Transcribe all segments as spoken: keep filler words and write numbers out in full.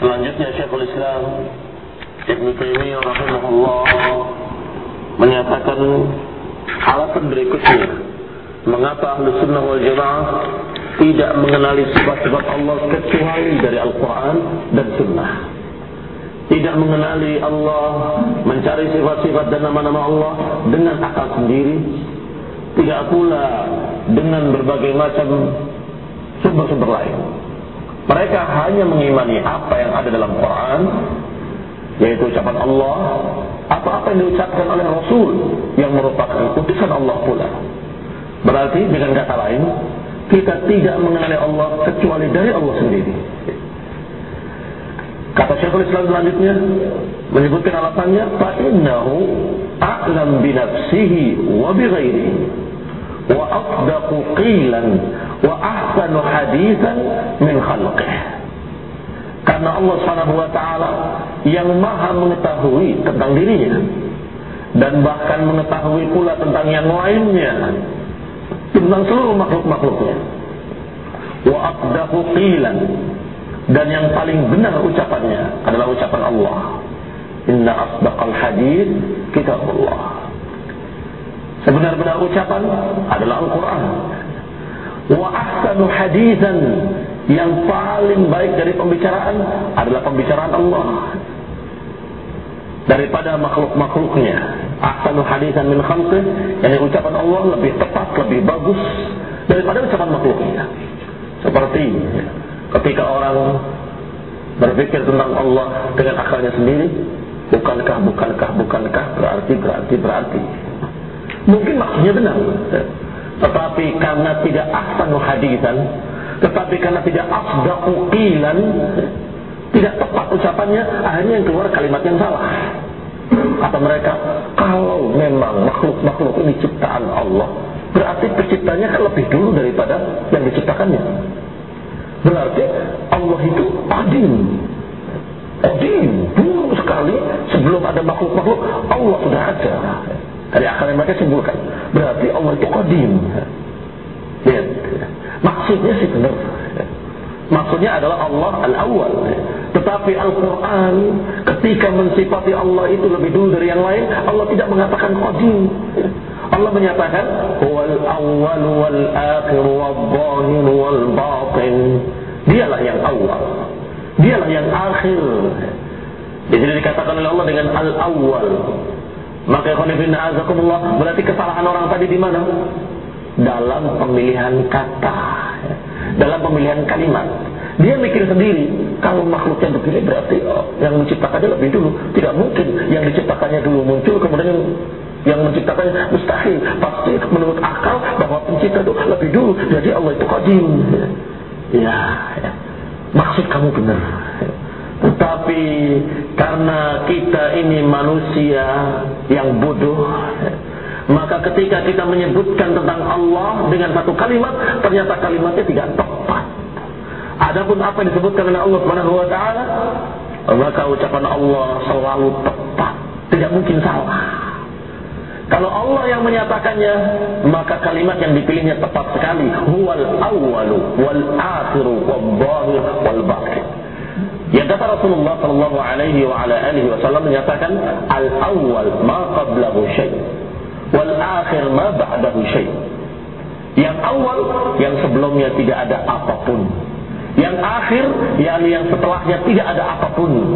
Selanjutnya Syekhul Islam Ibnu Taimiyah rahimahullah menyatakan alasan berikutnya mengapa Ahlus Sunnah wal Jamaah tidak mengenali sifat-sifat Allah kecuali dari Al-Quran dan Sunnah. Tidak mengenali Allah, mencari sifat-sifat dan nama-nama Allah dengan akal sendiri. Tidak pula dengan berbagai macam sumber-sumber lain. Mereka hanya mengimani apa yang ada dalam Quran, yaitu ucapan Allah, atau apa yang diucapkan oleh Rasul yang merupakan utusan Allah pula. Berarti dengan kata lain, kita tidak mengenali Allah kecuali dari Allah sendiri. Kata Syekhul Islam selanjutnya menyebutkan alasannya, fa innahu a'lam bi nafsihi wa bi ghairihi wa afdaqu qilan wa ahsanu haditsan min khalqihi. Karena Allah Subhanahu wa taala yang Maha mengetahui tentang dirinya dan bahkan mengetahui pula tentang yang lainnya, tentang seluruh makhluk-makhluknya. Wa afdaqu qilan, dan yang paling benar ucapannya adalah ucapan Allah. Inna asdaqal hadits kitabullah. Sebenar-benar ucapan adalah Al-Quran. Wa ahsanu haditsan, yang paling baik dari pembicaraan adalah pembicaraan Allah daripada makhluk-makhluknya. Ahsanu haditsan min khalqih, yang ucapan Allah lebih tepat, lebih bagus daripada ucapan makhluknya. Seperti ketika orang berpikir tentang Allah dengan akalnya sendiri, bukankah, bukankah, bukankah, berarti, berarti, berarti. Mungkin maksudnya benar, tetapi karena tidak ahsanu haditsan, tetapi karena tidak asdaqu qilan, tidak tepat ucapannya, akhirnya yang keluar kalimat yang salah. Kata mereka, kalau memang makhluk-makhluk ini ciptaan Allah, berarti penciptanya kan lebih dulu daripada yang diciptakannya. Berarti Allah itu qadim. Qadim, dulu sekali sebelum ada makhluk-makhluk, Allah sudah ada. Dari akal yang mereka simpulkan, berarti Allah itu qadim. Lihat, maksudnya sih benar. Maksudnya adalah Allah al-awwal. Tetapi Al-Quran ketika mensifati Allah itu lebih dulu dari yang lain, Allah tidak mengatakan qadim. Allah menyatakan wal awwal wal akhir wal zahir wal batin. Dialah yang awal, dialah yang akhir. Di sini dikatakan oleh Allah dengan al-awwal. Maka khonifin azakumullah, berarti kesalahan orang tadi di mana? Dalam pemilihan kata, dalam pemilihan kalimat. Dia mikir sendiri, kalau makhluknya begini berarti oh, yang menciptakannya lebih dulu. Tidak mungkin yang diciptakannya dulu muncul, kemudian yang menciptakannya mustahil. Pasti menurut akal bahwa pencipta itu lebih dulu, jadi Allah itu qadim. Ya, ya, maksud kamu benar. Tetapi karena kita ini manusia yang bodoh, maka ketika kita menyebutkan tentang Allah dengan satu kalimat, ternyata kalimatnya tidak tepat. Adapun apa yang disebutkan oleh Allah Subhanahu wa taala, maka ucapan Allah selalu tepat, tidak mungkin salah. Kalau Allah yang menyatakannya, maka kalimat yang dipilihnya tepat sekali. Huwal awwalu wal akhiru wal zahir wal batin. Yang kata Rasulullah sallallahu alaihi wa ala alihi wasallam menyatakan, al-awwal ma qablahu syai' wal akhir ma ba'dahu syai'. Yang awal, yang sebelumnya tidak ada apapun. Yang akhir, yakni yang setelahnya tidak ada apapun.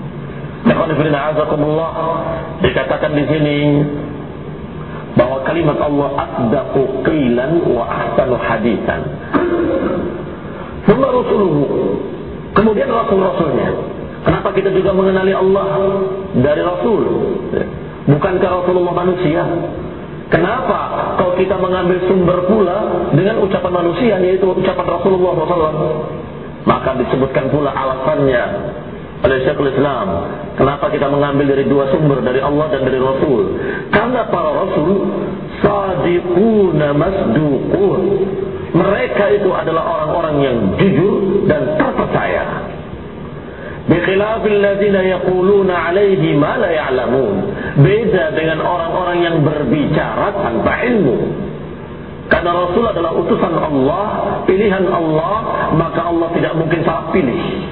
Dikatakan di sini bahwa kalimat Allah asdaqu qilan wa ahsanu haditsan. Thumma rusuluhu, kemudian rasul-rasulnya. Kenapa kita juga mengenali Allah dari Rasul? Bukankah Rasulullah manusia? Kenapa kalau kita mengambil sumber pula dengan ucapan manusia, yaitu ucapan Rasulullah shallallahu alaihi wasallam? Maka disebutkan pula alasannya oleh Syekhul Islam. Kenapa kita mengambil dari dua sumber, dari Allah dan dari Rasul? Karena para Rasul sadiquna masduqun. Mereka itu adalah orang-orang yang jujur dan terpercaya. Bikhilafil ladzina yaquluna 'alaihi ma la ya'lamun. Beda dengan orang-orang yang berbicara tanpa ilmu. Karena Rasul adalah utusan Allah, pilihan Allah, maka Allah tidak mungkin salah pilih.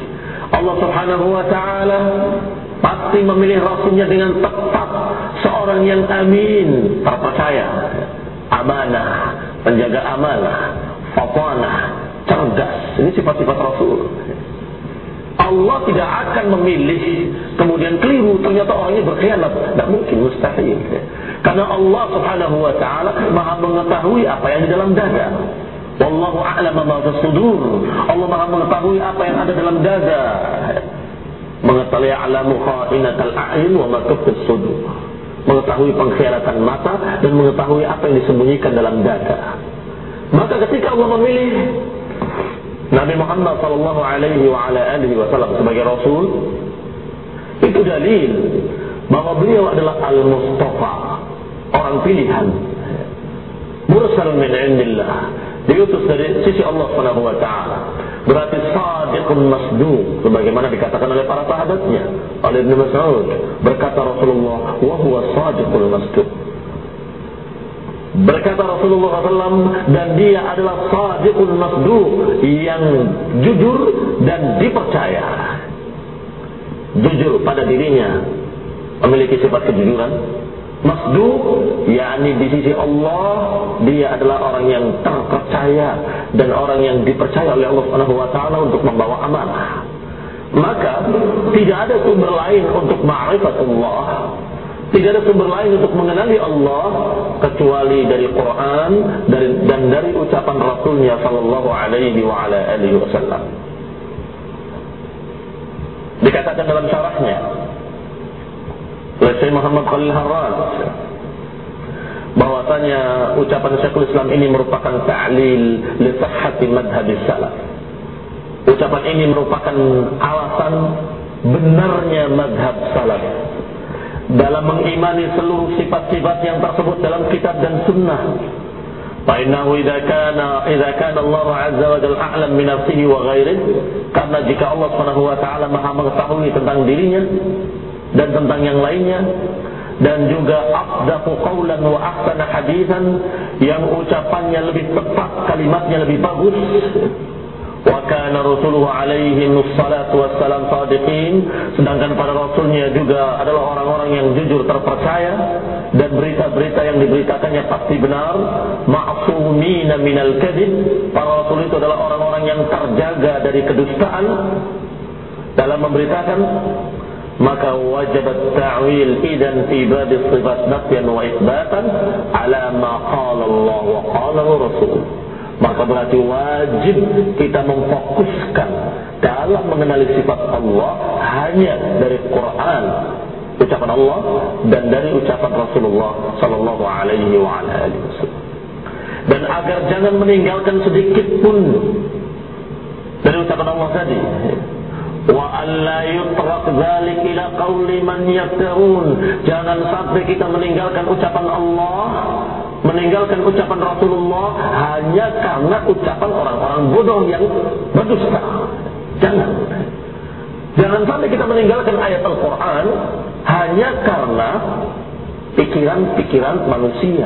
Allah Subhanahu wa ta'ala pasti memilih Rasulnya dengan tepat, seorang yang amin, terpercaya, amanah, penjaga amanah, fatanah, cerdas. Ini sifat-sifat Rasul. Allah tidak akan memilih kemudian keliru, ternyata orangnya berkhianat. Tidak mungkin, mustahil. Karena Allah Subhanahu wa ta'ala Maha mengetahui apa yang di dalam dada. Wallahu a'lam ma fis sudur. Allah Maha mengetahui apa yang ada dalam dada. Mengetahui alamu kha'inatal a'yun wa ma tukhfis sudur. Mengetahui pengkhianatan mata dan mengetahui apa yang disembunyikan dalam dada. Maka ketika Allah memilih Nabi Muhammad sallallahu alaihi wa ala alihi wasallam sebagai rasul, itu dalil bahwa beliau adalah al-Mustafa, orang pilihan, mursalun min indillah, diutus dari sisi Allah Subhanahu wa taala. Berarti sadiqun masduq, sebagaimana dikatakan oleh para sahabatnya. Oleh Ibnu Mas'ud berkata Rasulullah, wa huwa sadiqul masduq. Berkata Rasulullah shallallahu alaihi wasallam, dan dia adalah sadiqul masduq, yang jujur dan dipercaya. Jujur pada dirinya, memiliki sifat kejujuran. Masduq, yakni di sisi Allah dia adalah orang yang terpercaya dan orang yang dipercaya oleh Allah Subhanahu wa taala untuk membawa amanah. Maka tidak ada sumber lain untuk ma'rifatullah, tidak ada sumber lain untuk mengenali Allah kecuali dari Quran dari, dan dari ucapan Rasulnya sallallahu alaihi wa ala alihi wasallam. Dikatakan dalam syarahnya oleh Syekh Muhammad Khalil Harras bahwasanya ucapan Syekhul Islam ini merupakan ta'lil li sihhati madhhab salaf. Ucapan ini merupakan alasan benarnya madhab salaf dalam mengimani seluruh sifat-sifat yang tersebut dalam kitab dan sunnah. Fa'innahu idza kana idza kana Allah azza wa jalla a'lam min nafsihi wa ghairihi, karena jika Allah Subhanahu wa taala Maha mengetahui tentang dirinya dan tentang yang lainnya, dan juga afdaqu qawlan wa ahsana haditsan, yang ucapannya lebih tepat, kalimatnya lebih bagus. Wa kana rasuluhu alaihi wassalatu wassalam sadiqin, sedangkan para rasulnya juga adalah orang-orang yang jujur, terpercaya, dan berita-berita yang diberitakannya pasti benar. Ma'sumina minal kadhib, para rasul itu adalah orang-orang yang terjaga dari kedustaan dalam memberitakan. Maka wajib ta'wil idan fi bab sifat nafyan wa itsbatan ala ma qala Allah wa qala Rasul. Maka berarti wajib kita memfokuskan dalam mengenali sifat Allah hanya dari Quran, ucapan Allah, dan dari ucapan Rasulullah sallallahu alaihi wa ala alihi wasallam. Dan agar jangan meninggalkan sedikit pun dari ucapan Allah tadi. Wa alla yutraq dzalik ila qauli man yaftarun, jangan sampai kita meninggalkan ucapan Allah, meninggalkan ucapan Rasulullah hanya karena ucapan orang-orang bodoh yang berdusta. Jangan jangan sampai kita meninggalkan ayat Al-Quran hanya karena pikiran-pikiran manusia,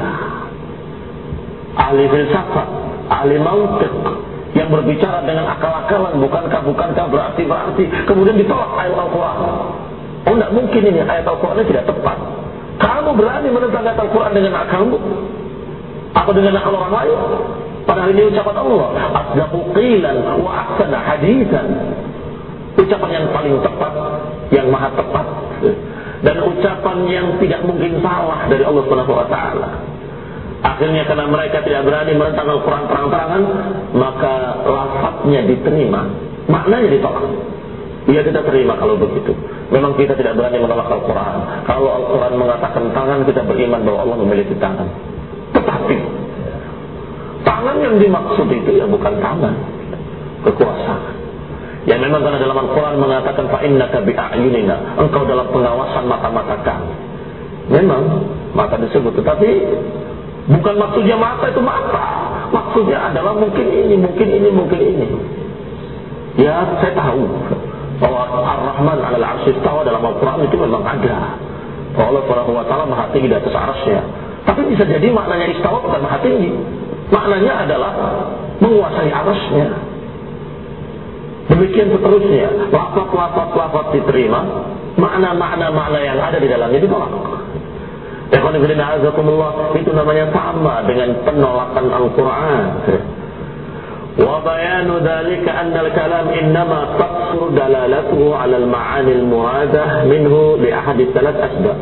ahli filsafat, ahli mantiq, yang berbicara dengan akal-akalan, bukankah bukankah berarti berarti kemudian ditolak ayat Al-Quran. Oh, tidak mungkin, ini ayat Al-Quran ini tidak tepat. Kamu berani menentang ayat Al-Quran dengan akalmu atau dengan akal orang lain? Padahal ini ucapan Allah, asdaqu qilan wa ahsana haditsan, ucapan yang paling tepat, yang maha tepat, dan ucapan yang tidak mungkin salah dari Allah Subhanahu wa taala. Akhirnya karena mereka tidak berani menentang Al-Quran terang-terangan, maka lafadznya diterima, maknanya ditolak. Ya, kita terima kalau begitu. Memang kita tidak berani menolak Al-Quran. Kalau Al-Quran mengatakan tangan, kita beriman bahwa Allah memiliki tangan. Tetapi tangan yang dimaksud itu ya bukan tangan kekuasaan. Ya memang karena dalam Al-Quran mengatakan fa innaka bi a'yunina, engkau dalam pengawasan mata-mata kami. Memang mata disebut, tetapi bukan maksudnya mata itu mata. Maksudnya adalah mungkin ini, mungkin ini, mungkin ini. Ya, saya tahu bahwa Ar-Rahman 'alal 'arsy istawa dalam Al-Quran itu memang ada. Bahwa Allah Subhanahu wa taala Maha tinggi di atas arsy-Nya. Tapi bisa jadi maknanya istawa bukan Maha tinggi. Maknanya adalah menguasai arsy-Nya. Demikian Demikian seterusnya, lafaz-lafaz-lafaz diterima, makna-makna-makna yang ada di dalamnya ditolak. Ikhwan fillah azakumullah, itu namanya sama dengan penolakan Al-Quran. Wa bayanu dzalika anna al-kalam innama taqsur dalalatuhu 'ala al-ma'ani al-muradah minhu li ahad thalath asbab.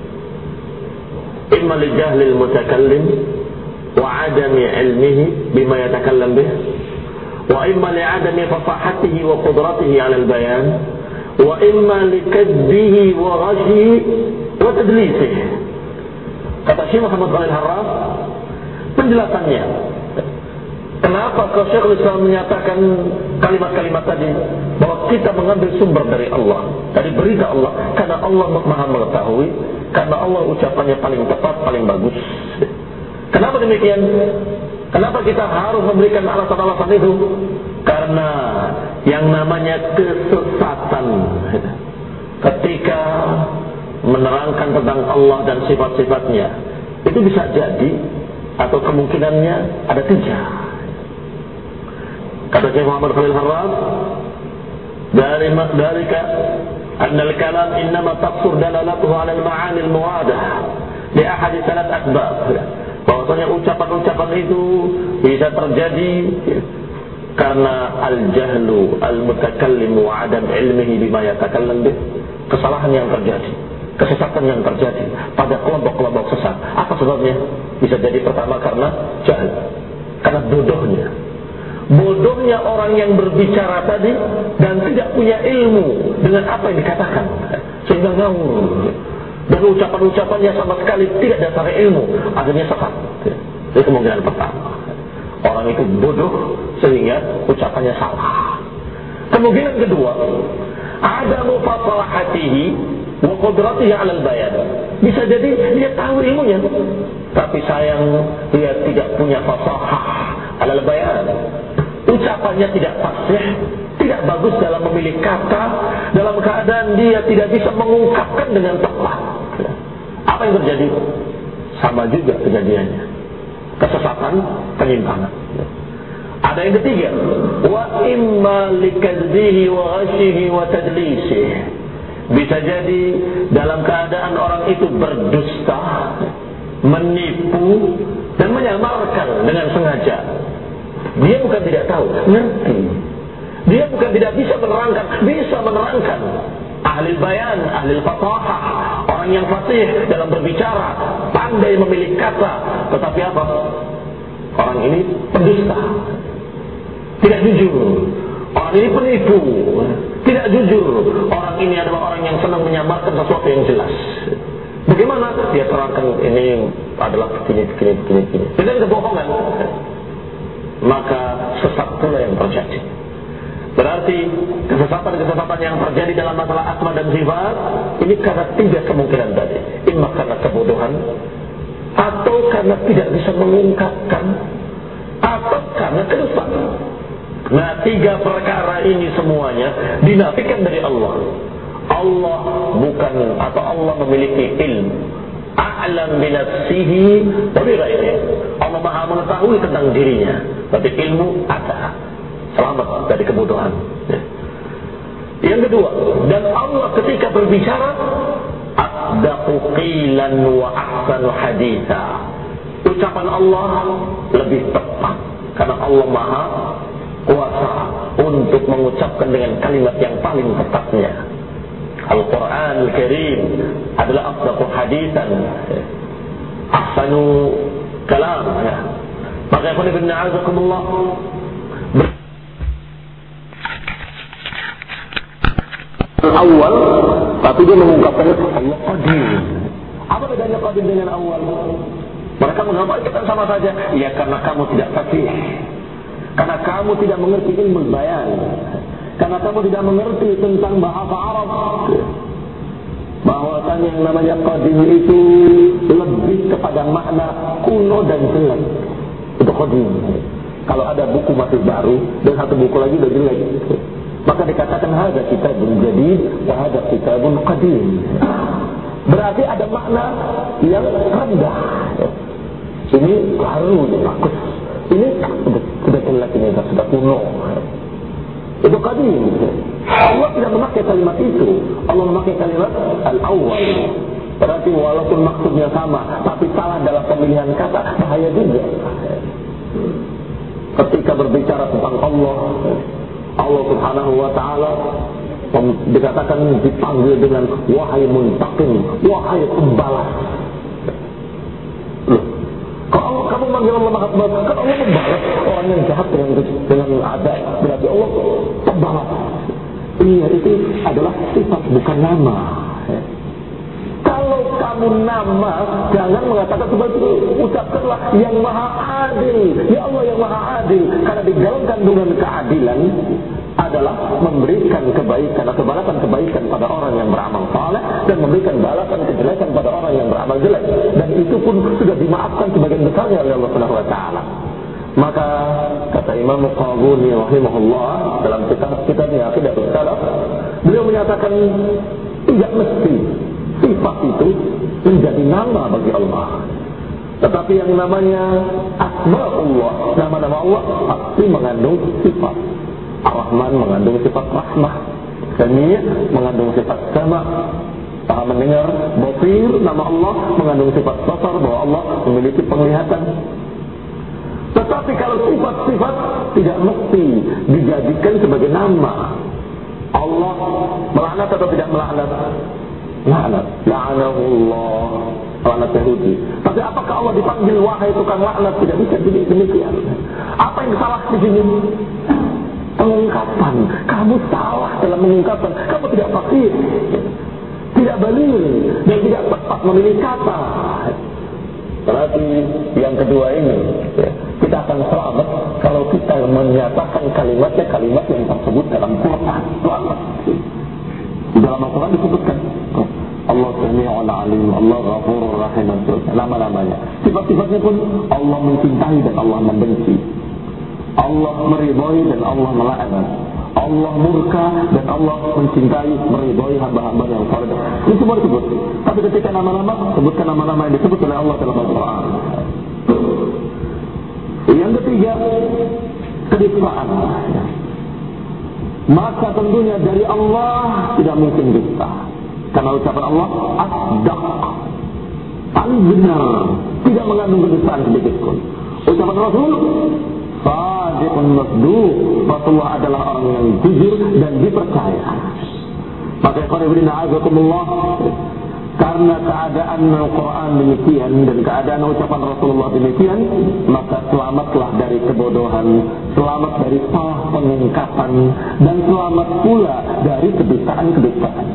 Imma li jahli al-mutakallim wa 'adami 'ilmihi bima yatakallam bih, wa imma li 'adami fasahatihi wa qudratihi 'ala al-bayan, wa imma li kadbihi wa ghashyihi wa tadlisihi. Kata Syekh Muhammad Khalil Harras, penjelasannya kenapa kalau Syekhul Islam menyatakan kalimat-kalimat tadi bahwa kita mengambil sumber dari Allah, dari berita Allah, karena Allah Maha mengetahui, karena Allah ucapannya paling tepat, paling bagus. Kenapa demikian? Kenapa kita harus memberikan alasan-alasan itu? Karena yang namanya kesesatan ketika menerangkan tentang Allah dan sifat-sifatnya itu bisa jadi atau kemungkinannya ada tiga. Kata Syekh Muhammad Khalil Harras, dari dalika anna al-kalam innama taqsur dalalatuhu 'ala al-ma'ani al-muwadah li ahad thalath asbab. Bahwasanya ucapan-ucapan itu bisa terjadi karena al-jahlu al-mutakallim wa 'adam ilmihi bima yatakallam bih, kesalahan yang terjadi, kesesatan yang terjadi pada kelompok-kelompok sesat. Apa sebabnya? Bisa jadi pertama karena jahil, karena bodohnya. Bodohnya orang yang berbicara tadi dan tidak punya ilmu dengan apa yang dikatakan, sehingga ngawur. Dan ucapan-ucapannya sama sekali tidak dasar ilmu, akhirnya sesat. Itu kemungkinan pertama. Orang itu bodoh sehingga ucapannya salah. Kemungkinan kedua, ada mufasalahatihi wa qudratihi 'alal bayan. Bisa jadi dia tahu ilmunya, tapi sayang dia tidak punya fasahah 'alal bayan. Ucapannya tidak fasih, tidak bagus dalam memilih kata, dalam keadaan dia tidak bisa mengungkapkan dengan tepat. Apa yang terjadi? Sama juga kejadiannya, kesesatan, penyimpangan. Ada yang ketiga, wa imma likadzbihi wa ghashyihi wa tadlisihi. Bisa jadi dalam keadaan orang itu berdusta, menipu dan menyamarkan dengan sengaja. Dia bukan tidak tahu, ngerti. Dia bukan tidak bisa menerangkan, bisa menerangkan. Ahli bayan, ahli fasahah, orang yang fasih dalam berbicara, pandai memilih kata, tetapi apa? Orang ini pendusta, tidak jujur. Orang ini penipu, tidak jujur. Orang ini adalah orang yang senang menyamarkan sesuatu yang jelas. Bagaimana? Dia terangkan ini adalah begini, begini, begini, begini. Dengan kebohongan, maka sesat pula yang terjadi. Berarti kesesatan-kesesatan yang terjadi dalam masalah asma dan sifat ini karena tiga kemungkinan tadi. Imma karena kebodohan, atau karena tidak bisa mengungkapkan, atau karena kedustaan. Nah, tiga perkara ini semuanya dinafikan dari Allah. Allah bukan, atau Allah memiliki ilmu a'lam bi nafsihi wa bi ghairihi. Allah Maha mengetahui tentang dirinya, tapi ilmu ada. Selamat dari kebodohan. Yang kedua, dan Allah ketika berbicara asdaqu qilan wa ahsanu haditha. Ucapan Allah lebih tepat karena Allah Maha kuasa untuk mengucapkan dengan kalimat yang paling tepatnya. Al-Quran Al-Karim adalah asdaqu hadithan, ahsanu kalam. Maka ikhwan ibn a'azakumullah, awal, tapi dia mengungkapkannya Allah qadir. Apa bedanya qadir dengan awal? Mereka menggambarkan sama saja. Ya, karena kamu tidak fasih, karena kamu tidak mengerti ilmu bayan, karena kamu tidak mengerti tentang bahasa Arab, bahwasanya yang namanya qadim itu lebih kepada makna kuno dan jelek. Itu qadim. Kalau ada buku masih baru dan satu buku lagi udah jelek, maka dikatakan hadza kitabun jadid wa hadza kitabun qadim. Berarti ada makna yang rendah. Ini baru, ini bagus. Ini sudah sudah jelek, ini sudah kuno. Itu qadim. Allah tidak memakai kalimat itu. Allah memakai kalimat al-awwal. Berarti walaupun maksudnya sama, tapi salah dalam pemilihan kata, bahaya juga. Ketika berbicara tentang Allah, Allah Subhanahu wa Ta'ala dikatakan dipanggil dengan wahai muntaqim, wahai pembalas. Loh, kalau kamu manggil Allah Maha Pembalas, kan Allah membalas orang yang jahat dengan dengan adab, berarti Allah pembalas. Iya, itu adalah sifat bukan nama. Kalau kamu nama, jangan mengatakan seperti itu. Ucapkanlah yang Maha Adil. Ya Allah yang Maha Adil. Karena di dalam kandungan keadilan adalah memberikan kebaikan atau balasan kebaikan pada orang yang beramal saleh dan memberikan balasan kejelekan pada orang yang beramal jelek. Dan itu pun sudah dimaafkan sebagian besarnya oleh Allah Subhanahu wa Ta'ala. Maka kata Imam Muqawuni rahimahullah dalam kitab-kitabnya Aqidatul Salaf, beliau menyatakan tidak mesti sifat itu menjadi nama bagi Allah. Tetapi yang namanya asma'ullah, nama-nama Allah pasti mengandung sifat. Ar-Rahman mengandung sifat rahmah, Sami' mengandung sifat sama', Maha mendengar, Basir, nama Allah mengandung sifat basar, bahwa Allah memiliki penglihatan. Tetapi kalau sifat-sifat tidak mesti dijadikan sebagai nama. Allah melaknat atau tidak melaknat? Laknat, la'anahullah, laknat Yahudi. Tapi apakah Allah dipanggil wahai tukang laknat? Tidak bisa jadi demikian. Apa yang salah di sini? Pengungkapan. Kamu salah dalam mengungkapkan. Kamu tidak fasih, tidak baligh, dan tidak tepat memilih kata. Berarti yang kedua ini, kita akan selamat kalau kita menyatakan kalimatnya kalimat yang tersebut dalam Quran. Selamat. Di dalam Al-Quran disebutkan Allah Sami'un Alim, Allah Ghafurur Rahim, nama-namanya. Sifat-sifatnya pun Allah mencintai dan Allah membenci, Allah meridhai dan Allah melaknat, Allah murka dan Allah mencintai, meridhai hamba-hamba yang saleh. Itu semua disebut. Tapi ketika nama-nama, sebutkan nama-nama yang disebut oleh Allah dalam Al-Quran. Yang ketiga, kedustaan. Maka tentunya dari Allah tidak mungkin dusta. Karena ucapan Allah asdaq, paling benar, tidak mengandung kedustaan sedikit pun. Ucapan Rasul sadiqun masduq, Rasulullah adalah orang yang jujur dan dipercaya. Maka ikhwan a'azakumullah, karena keadaan Al-Quran demikian dan keadaan ucapan Rasulullah demikian, maka selamatlah dari kebodohan, selamat dari salah pengungkapan, dan selamat pula dari kedustaan-kedustaan.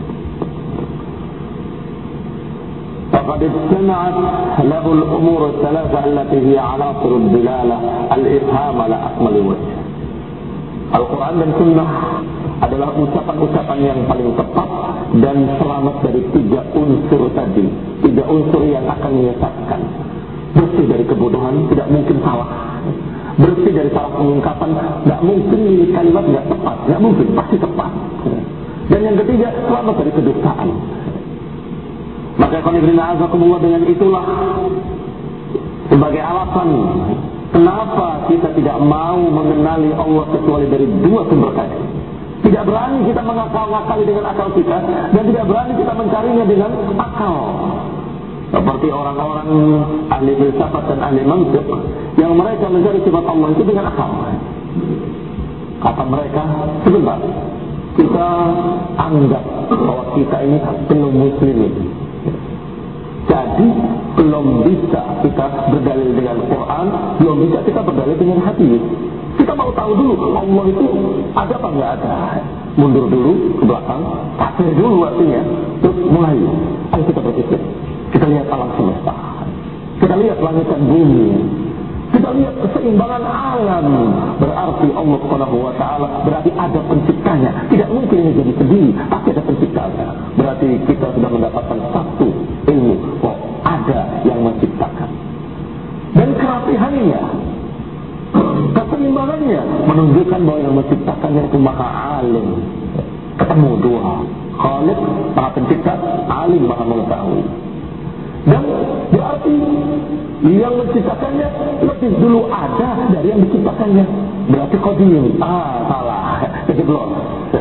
فقد اجتمعت له الأمور الثلاثة التي هي عناصر الدلالة الإفهام على أكمل وجه. Al-Quran dan Sunnah adalah ucapan-ucapan yang paling tepat dan selamat dari tiga unsur tadi, tiga unsur yang akan menyesatkan. Bersih dari kebodohan, tidak mungkin salah. Bersih dari salah pengungkapan, tidak mungkin kalimat tidak tepat, tidak mungkin, pasti tepat. Dan yang ketiga, selamat dari kedustaan. Maka qanifrina'azakumullah, dengan itulah sebagai alasan kenapa kita tidak mau mengenali Allah kecuali dari dua sumber tadi. Tidak berani kita mengakal-ngakali dengan akal kita, dan tidak berani kita mencarinya dengan akal. Seperti orang-orang ahli filsafat dan ahli mantiq yang mereka mencari sifat Allah itu dengan akal. Kata mereka, sebentar, kita anggap bahwa kita ini belum muslimin. Jadi belum bisa kita berdalil dengan Quran, belum bisa kita berdalil dengan hadis. Kita mau tahu dulu Allah itu ada apa nggak ada. Mundur dulu ke belakang, pasir dulu artinya, terus mulai. Ayo kita berpikir, kita lihat alam semesta, kita lihat langit dan bumi, kita lihat keseimbangan alam. Berarti Allah Subhanahu wa Ta'ala berarti ada penciptanya. Tidak mungkin ini jadi sendiri, pasti ada penciptanya. Berarti kita sudah mendapatkan satu ilmu, kok ada yang menciptakan. Dan kerapihannya, keseimbangannya menunjukkan bahwa yang menciptakannya itu Maha Alim. Ketemu dua, Khaliq Maha Pencipta, Alim Maha Mengetahui. Dan berarti yang menciptakannya lebih dulu ada dari yang diciptakannya. Berarti qadim. Ah, salah. kejeblos.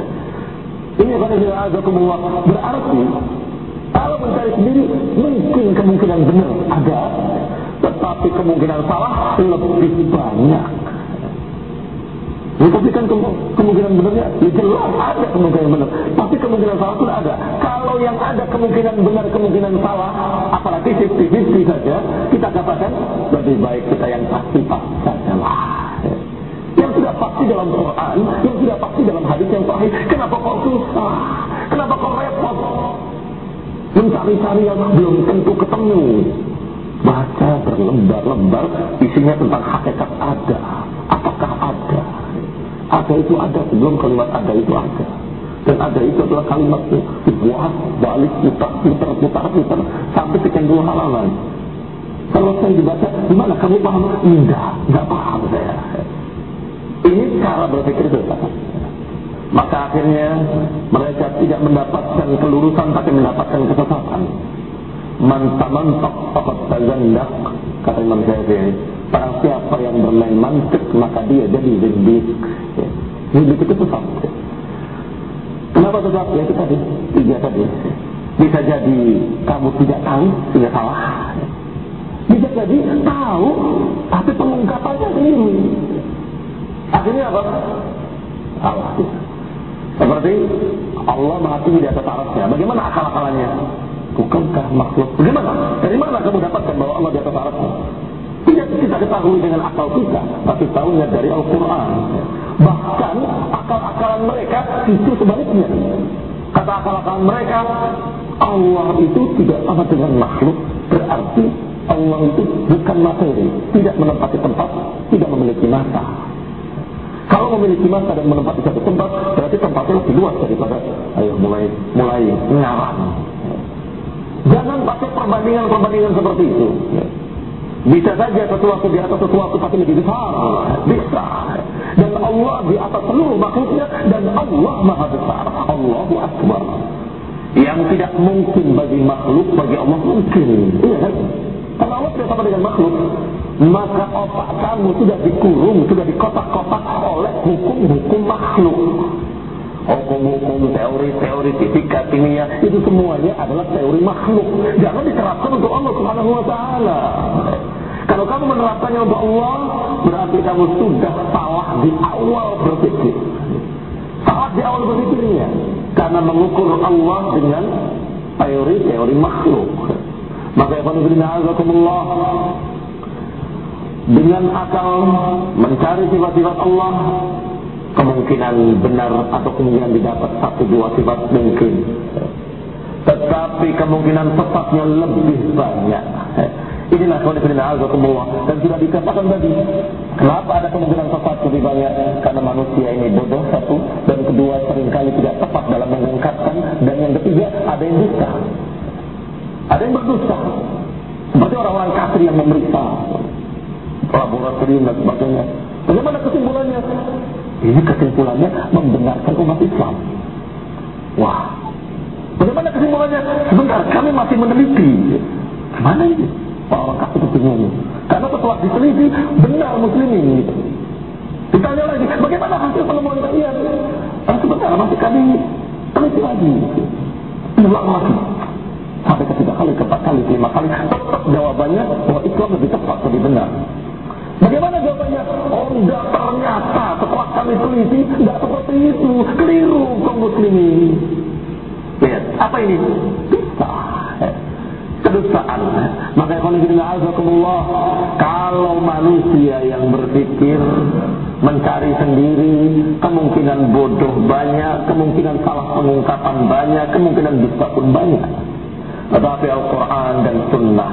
Ini pada azakumullah berarti kalau mencari sendiri mungkin kemungkinan benar ada, tetapi kemungkinan salah lebih banyak. Ya, tapi kan kemungkinan benarnya ya jelas ada kemungkinan benar, tapi kemungkinan salah pun ada. Kalau yang ada kemungkinan benar, kemungkinan salah, apalagi lima puluh lima puluh saja, kita katakan lebih baik kita yang pasti-pasti saja lah. Yang tidak pasti dalam Quran, yang tidak pasti dalam hadis yang sahih, kenapa kok susah? Kenapa kok repot? Mencari-cari yang belum tentu ketemu. Baca berlembar-lembar isinya tentang hakikat ada. Apakah ada? Ada itu ada sebelum kalimat ada itu ada. Dan ada itu adalah kalimat itu dibuat balik putar putar putar putar sampai sekian dua halaman. Kalau saya dibaca, gimana kamu paham? Enggak, enggak paham saya. Ini cara berpikir kita. Maka akhirnya mereka tidak mendapatkan kelurusan tapi mendapatkan kesesatan. Mantak-mantak apa tazandak, kata Imam Syafi'i. Barang siapa yang bermain mantik maka dia jadi zindik. Zindik itu sesat. Kenapa sesat? Ya itu tadi, tiga tadi. Bisa jadi kamu tidak tahu sehingga salah. Bisa jadi tahu tapi pengungkapannya keliru. Akhirnya apa? Salah. Seperti Allah menghakimi di atas arasnya. Bagaimana akal-akalannya? Bukankah makhluk? Bagaimana? Dari mana kamu dapatkan bahwa Allah di atas arasnya? Tidak kita ketahui dengan akal kita, tapi tahunya dari Al-Quran. Bahkan akal-akalan mereka itu sebaliknya. Kata akal-akalan mereka, Allah itu tidak sama dengan makhluk. Berarti Allah itu bukan materi, tidak menempati tempat, tidak memiliki masa. Kalau memiliki masa dan menempati satu tempat, berarti tempatnya lebih luas daripada. Ayo mulai mulai ngarang. Jangan pakai perbandingan-perbandingan seperti itu. Bisa saja sesuatu di atas sesuatu tapi lebih besar. Bisa. Dan Allah di atas seluruh makhluknya dan Allah maha besar. Allahu Akbar. Yang tidak mungkin bagi makhluk, bagi Allah mungkin. Iya kan? Karena Allah tidak sama dengan makhluk. Maka otak kamu sudah dikurung, sudah dikotak-kotak oleh hukum-hukum makhluk. Hukum-hukum, teori-teori, fisika, kimia, itu semuanya adalah teori makhluk. Jangan diterapkan untuk Allah Subhanahu wa Ta'ala. Kalau kamu menerapkannya untuk Allah, berarti kamu sudah salah di awal berpikir. Salah di awal berpikirnya. Karena mengukur Allah dengan teori-teori makhluk. Maka ya Allah, dengan akal mencari sifat-sifat Allah, kemungkinan benar atau kemungkinan didapat satu dua sifat mungkin, tetapi kemungkinan sesatnya lebih banyak. Inilah kondisinya Allah. Dan sudah dikatakan tadi, kenapa ada kemungkinan sesat lebih banyak? Karena manusia ini bodoh satu, dan kedua seringkali tidak tepat dalam mengungkapkan, dan yang ketiga ada yang dusta, ada yang berdusta, seperti orang-orang kafir yang memeriksa laboratorium dan sebagainya. Bagaimana kesimpulannya? Ini kesimpulannya membenarkan umat Islam. Wah, bagaimana kesimpulannya? Sebentar, kami masih meneliti. Gimana ini? Orang kafir itu bingung. Karena setelah diteliti, benar muslimin. Ditanya lagi, bagaimana hasil penemuan kalian? Ah, sebentar, masih kami teliti lagi. Ulang lagi. Sampai ketiga kali, keempat kali, lima kali. Tetap jawabannya bahwa Islam lebih tepat, lebih benar. Bagaimana jawabannya? Oh enggak, ternyata setelah kami teliti enggak seperti itu, keliru kaum muslimin. Lihat, apa ini? Dusta, kedustaan. Maka Allah, kalau manusia yang berpikir mencari sendiri, kemungkinan bodoh banyak, kemungkinan salah pengungkapan banyak, kemungkinan dusta pun banyak. Tetapi Al-Quran dan Sunnah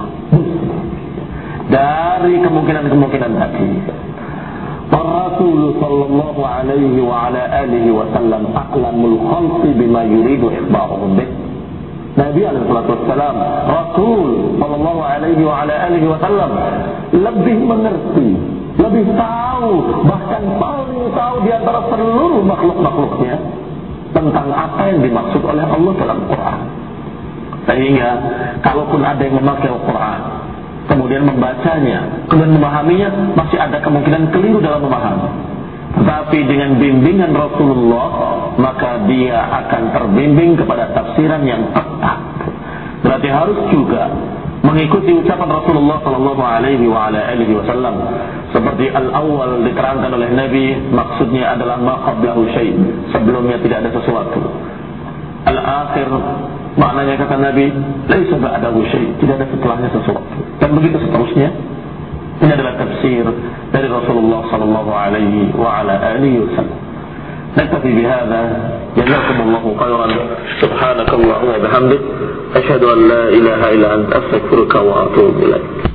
dari kemungkinan-kemungkinan tadi, Rasul sallallahu alaihi wa ala alihi wa sallam a'lamul khalqi bima yuridu ikhbaruhum bih. Nabi alaihi salatu wassalam, Rasul sallallahu alaihi wa ala alihi wa sallam lebih mengerti, lebih tahu, bahkan paling tahu di antara seluruh makhluk-makhluknya tentang apa yang dimaksud oleh Allah dalam Quran. Sehingga kalaupun ada yang memakai Al-Quran, kemudian membacanya, kemudian memahaminya, masih ada kemungkinan keliru dalam memahami. Tapi dengan bimbingan Rasulullah, maka dia akan terbimbing kepada tafsiran yang tepat. Berarti harus juga mengikuti ucapan Rasulullah sallallahu alaihi wa ala alihi wasallam. Seperti al-awwal diterangkan oleh Nabi, maksudnya adalah ma qablahu syai', sebelumnya tidak ada sesuatu. Al-akhir maknanya kata Nabi, laisa ba'dahu syai', tidak ada setelahnya sesuatu. Dan begitu seterusnya. Ini adalah tafsir dari Rasulullah sallallahu alaihi wa ala alihi wasallam. نكتفي بهذا جزاكم الله خيرا سبحانك اللهم وبحمدك أشهد أن لا إله إلا أنت أستغفرك وأتوب إليك